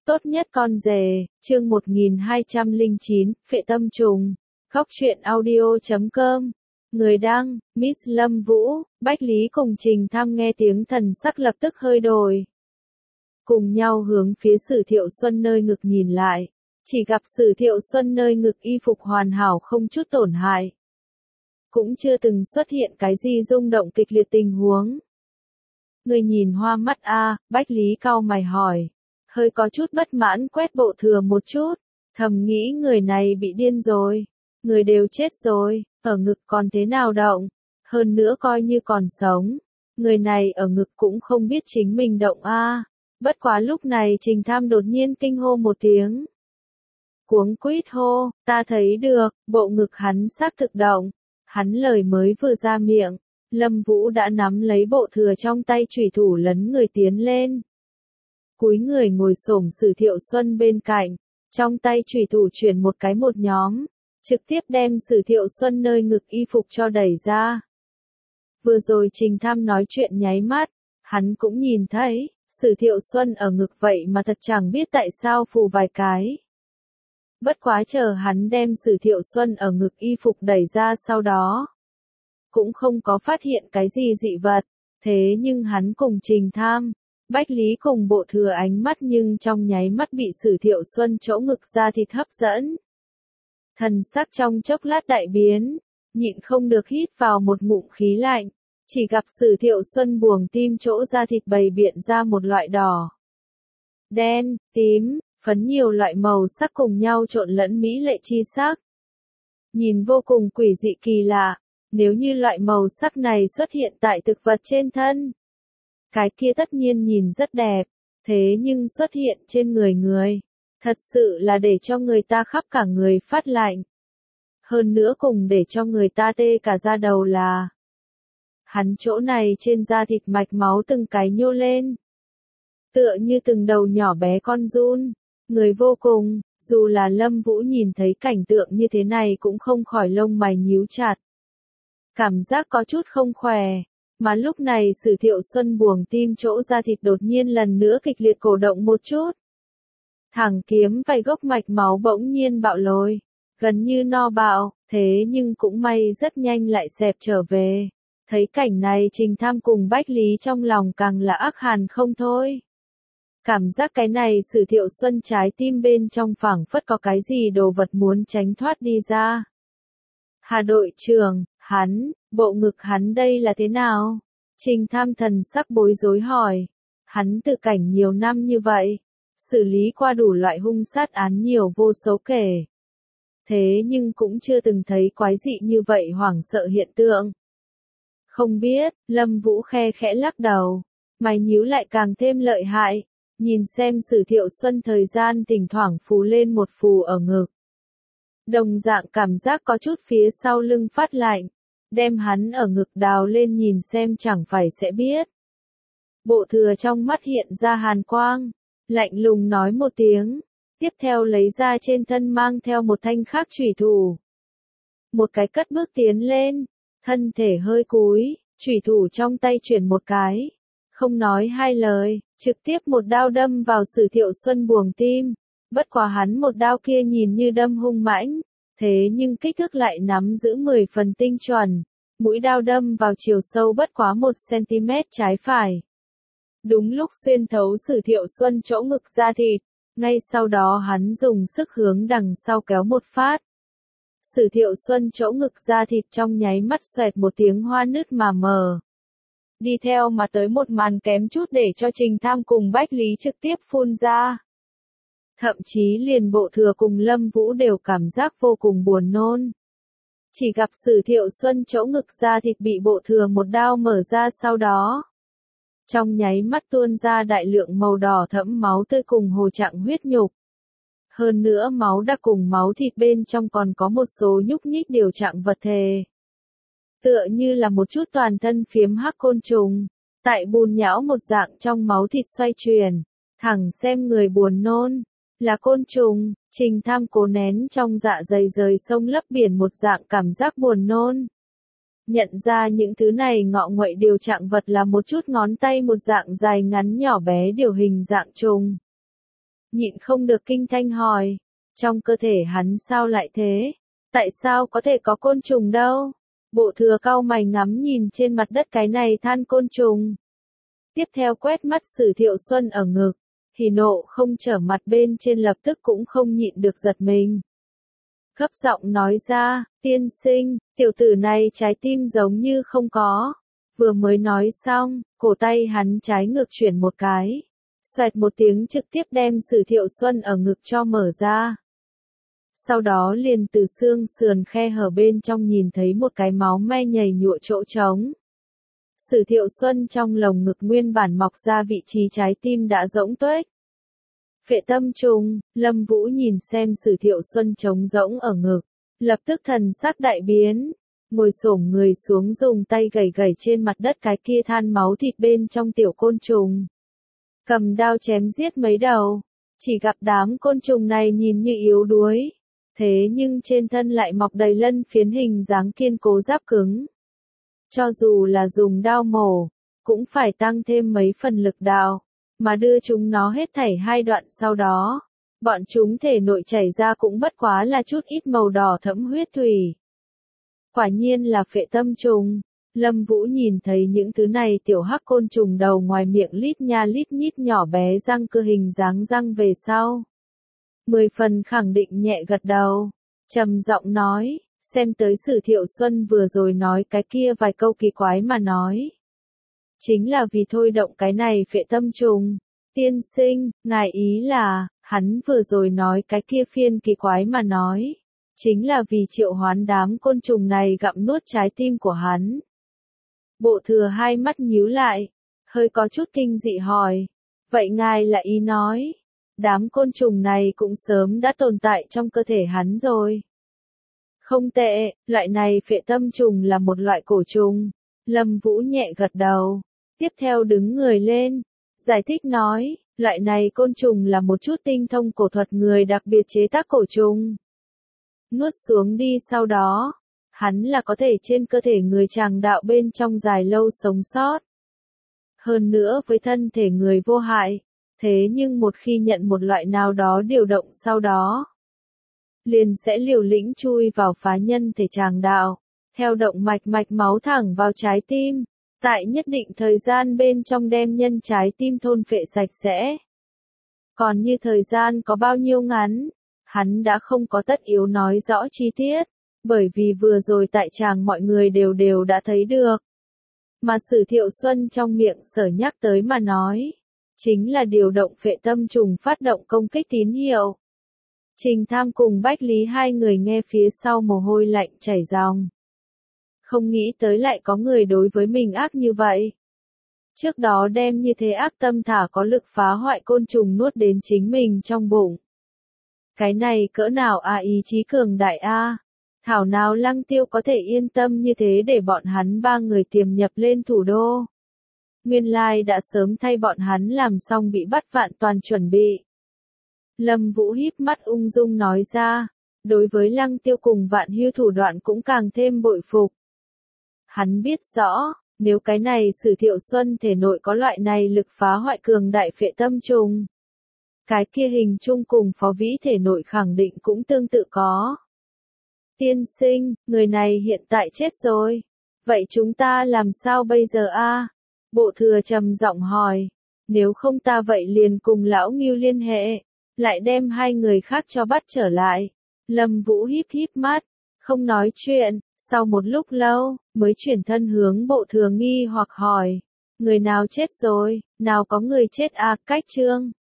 Tốt nhất con rể, chương 1209, Phệ tâm trùng. Góc truyện audio.com. Người đăng, Miss Lâm Vũ, Bách Lý cùng Trình Tham nghe tiếng thần sắc lập tức hơi đổi. Cùng nhau hướng phía Sử Thiệu Xuân nơi ngực nhìn lại. Chỉ gặp Sử Thiệu Xuân nơi ngực y phục hoàn hảo không chút tổn hại. Cũng chưa từng xuất hiện cái gì rung động kịch liệt tình huống. Người nhìn hoa mắt a, Bách Lý cau mày hỏi. Hơi có chút bất mãn quét bộ thừa một chút, thầm nghĩ người này bị điên rồi, người đều chết rồi, ở ngực còn thế nào động, hơn nữa coi như còn sống, người này ở ngực cũng không biết chính mình động a. Bất quá lúc này Trình Tham đột nhiên kinh hô một tiếng. Cuống quýt hô, ta thấy được, bộ ngực hắn xác thực động, hắn lời mới vừa ra miệng, Lâm Vũ đã nắm lấy bộ thừa trong tay chủy thủ lấn người tiến lên. Cúi người ngồi xổm Sử Thiệu Xuân bên cạnh, trong tay chủy thủ chuyển một cái một nhóm, trực tiếp đem Sử Thiệu Xuân nơi ngực y phục cho đẩy ra. Vừa rồi Trình Tham nói chuyện nháy mắt, hắn cũng nhìn thấy, Sử Thiệu Xuân ở ngực vậy mà thật chẳng biết tại sao phù vài cái. Bất quá chờ hắn đem Sử Thiệu Xuân ở ngực y phục đẩy ra sau đó, cũng không có phát hiện cái gì dị vật, thế nhưng hắn cùng Trình Tham, Bách Lý cùng bộ thừa ánh mắt nhưng trong nháy mắt bị Sử Thiệu Xuân chỗ ngực da thịt hấp dẫn. Thần sắc trong chốc lát đại biến, nhịn không được hít vào một ngụm khí lạnh, chỉ gặp Sử Thiệu Xuân buồng tim chỗ da thịt bày biện ra một loại đỏ, đen, tím, phấn nhiều loại màu sắc cùng nhau trộn lẫn mỹ lệ chi sắc. Nhìn vô cùng quỷ dị kỳ lạ, nếu như loại màu sắc này xuất hiện tại thực vật trên thân, cái kia tất nhiên nhìn rất đẹp, thế nhưng xuất hiện trên người, thật sự là để cho người ta khắp cả người phát lạnh. Hơn nữa cùng để cho người ta tê cả da đầu là, hắn chỗ này trên da thịt mạch máu từng cái nhô lên, tựa như từng đầu nhỏ bé con giun, người vô cùng, dù là Lâm Vũ nhìn thấy cảnh tượng như thế này cũng không khỏi lông mày nhíu chặt. Cảm giác có chút không khỏe. Mà lúc này Sử Thiệu Xuân buồng tim chỗ da thịt đột nhiên lần nữa kịch liệt cổ động một chút. Thẳng kiếm vài gốc mạch máu bỗng nhiên bạo lồi, gần như no bạo, thế nhưng cũng may rất nhanh lại xẹp trở về. Thấy cảnh này Trình Tham cùng Bách Lý trong lòng càng là ác hàn không thôi. Cảm giác cái này Sử Thiệu Xuân trái tim bên trong phảng phất có cái gì đồ vật muốn tránh thoát đi ra. Hà đội trưởng, hắn, bộ ngực hắn đây là thế nào? Trình Tham thần sắc bối rối hỏi. Hắn tự cảnh nhiều năm như vậy, xử lý qua đủ loại hung sát án nhiều vô số kể. Thế nhưng cũng chưa từng thấy quái dị như vậy hoảng sợ hiện tượng. Không biết, Lâm Vũ khe khẽ lắc đầu, mày nhíu lại càng thêm lợi hại, nhìn xem Sử Thiệu Xuân thời gian thỉnh thoảng phù lên một phù ở ngực. Đồng dạng cảm giác có chút phía sau lưng phát lạnh, đem hắn ở ngực đào lên nhìn xem chẳng phải sẽ biết. Bộ thừa trong mắt hiện ra hàn quang, lạnh lùng nói một tiếng, tiếp theo lấy ra trên thân mang theo một thanh khác chủy thủ. Một cái cất bước tiến lên, thân thể hơi cúi, chủy thủ trong tay chuyển một cái, không nói hai lời, trực tiếp một đao đâm vào Sử Thiệu Xuân buồng tim. Bất quá hắn một đao kia nhìn như đâm hung mãnh, thế nhưng kích thước lại nắm giữ 10 phần tinh chuẩn, mũi đao đâm vào chiều sâu bất quá 1 cm trái phải. Đúng lúc xuyên thấu Sử Thiệu Xuân chỗ ngực da thịt, ngay sau đó hắn dùng sức hướng đằng sau kéo một phát. Sử Thiệu Xuân chỗ ngực da thịt trong nháy mắt xoẹt một tiếng hoa nứt mà mờ. Đi theo mà tới một màn kém chút để cho Trình Tham cùng Bách Lý trực tiếp phun ra. Thậm chí liền bộ thừa cùng Lâm Vũ đều cảm giác vô cùng buồn nôn. Chỉ gặp Sử Thiệu Xuân chỗ ngực da thịt bị bộ thừa một đao mở ra sau đó. Trong nháy mắt tuôn ra đại lượng màu đỏ thẫm máu tươi cùng hồ trạng huyết nhục. Hơn nữa máu đã cùng máu thịt bên trong còn có một số nhúc nhích điều trạng vật thể. Tựa như là một chút toàn thân phiếm hắc côn trùng, tại bùn nhão một dạng trong máu thịt xoay chuyển, thẳng xem người buồn nôn. Là côn trùng, Trình Tham cố nén trong dạ dày rời sông lấp biển một dạng cảm giác buồn nôn. Nhận ra những thứ này ngọ nguậy điều trạng vật là một chút ngón tay một dạng dài ngắn nhỏ bé điều hình dạng trùng. nhịn không được kinh thanh hỏi, trong cơ thể hắn sao lại thế? Tại sao có thể có côn trùng đâu? Bộ thừa cau mày ngắm nhìn trên mặt đất cái này than côn trùng. Tiếp theo quét mắt Sử Thiệu Xuân ở ngực, hỉ nộ không trở mặt bên trên lập tức cũng không nhịn được giật mình. Gấp giọng nói ra, tiên sinh, tiểu tử này trái tim giống như không có. Vừa mới nói xong, cổ tay hắn trái ngược chuyển một cái. Xoẹt một tiếng trực tiếp đem Sử Thiệu Xuân ở ngực cho mở ra. Sau đó liền từ xương sườn khe hở bên trong nhìn thấy một cái máu me nhầy nhụa chỗ trống. Sử Thiệu Xuân trong lồng ngực nguyên bản mọc ra vị trí trái tim đã rỗng tuếch. Phệ tâm trùng, Lâm Vũ nhìn xem Sử Thiệu Xuân trống rỗng ở ngực, lập tức thần sắc đại biến, ngồi xổm người xuống dùng tay gẩy gẩy trên mặt đất cái kia than máu thịt bên trong tiểu côn trùng. Cầm đao chém giết mấy đầu, chỉ gặp đám côn trùng này nhìn như yếu đuối, thế nhưng trên thân lại mọc đầy lân phiến hình dáng kiên cố giáp cứng. Cho dù là dùng đao mổ, cũng phải tăng thêm mấy phần lực đạo, mà đưa chúng nó hết thảy 2 đoạn sau đó. Bọn chúng thể nội chảy ra cũng bất quá là chút ít màu đỏ thẫm huyết thủy. Quả nhiên là phệ tâm trùng. Lâm Vũ nhìn thấy những thứ này tiểu hắc côn trùng đầu ngoài miệng lít nha lít nhít nhỏ bé răng cơ hình dáng răng về sau. 10 phần khẳng định nhẹ gật đầu, trầm giọng nói, xem tới Sử Thiệu Xuân vừa rồi nói cái kia vài câu kỳ quái mà nói. Chính là vì thôi động cái này phệ tâm trùng. Tiên sinh, ngài ý là, hắn vừa rồi nói cái kia phiên kỳ quái mà nói. Chính là vì triệu hoán đám côn trùng này gặm nuốt trái tim của hắn. Bộ thừa hai mắt nhíu lại, hơi có chút kinh dị hỏi. Vậy ngài là ý nói, đám côn trùng này cũng sớm đã tồn tại trong cơ thể hắn rồi. Không tệ, loại này phệ tâm trùng là một loại cổ trùng. Lâm Vũ nhẹ gật đầu, tiếp theo đứng người lên, giải thích nói, loại này côn trùng là một chút tinh thông cổ thuật người đặc biệt chế tác cổ trùng. Nuốt xuống đi sau đó, hắn là có thể trên cơ thể người tràng đạo bên trong dài lâu sống sót. Hơn nữa với thân thể người vô hại, thế nhưng một khi nhận một loại nào đó điều động sau đó, liền sẽ liều lĩnh chui vào phá nhân thể tràng đạo, theo động mạch máu thẳng vào trái tim, tại nhất định thời gian bên trong đem nhân trái tim thôn phệ sạch sẽ. Còn như thời gian có bao nhiêu ngắn, hắn đã không có tất yếu nói rõ chi tiết, bởi vì vừa rồi tại tràng mọi người đều đã thấy được. Mà Sử Thiệu Xuân trong miệng sở nhắc tới mà nói, chính là điều động phệ tâm trùng phát động công kích tín hiệu. Trình Tham cùng Bách Lý hai người nghe phía sau mồ hôi lạnh chảy ròng. Không nghĩ tới lại có người đối với mình ác như vậy. Trước đó đem như thế ác tâm thả có lực phá hoại côn trùng nuốt đến chính mình trong bụng. Cái này cỡ nào ý chí cường đại a. Thảo nào Lăng Tiêu có thể yên tâm như thế để bọn hắn 3 người tiềm nhập lên thủ đô. Nguyên lai đã sớm thay bọn hắn làm xong bị bắt vạn toàn chuẩn bị. Lâm Vũ híp mắt ung dung nói ra, đối với Lăng Tiêu cùng Vạn Hưu thủ đoạn cũng càng thêm bội phục. Hắn biết rõ, nếu cái này Sử Thiệu Xuân thể nội có loại này lực phá hoại cường đại phệ tâm trùng, cái kia hình chung cùng Phó Vĩ thể nội khẳng định cũng tương tự có. Tiên sinh, người này hiện tại chết rồi. Vậy chúng ta làm sao bây giờ a? Bộ thừa trầm giọng hỏi. Nếu không ta vậy liền cùng lão Ngưu liên hệ, lại đem 2 người khác cho bắt trở lại. Lâm Vũ híp mắt, không nói chuyện, sau một lúc lâu, mới chuyển thân hướng bộ thừa nghi hoặc hỏi. Người nào chết rồi, nào có người chết cách chương.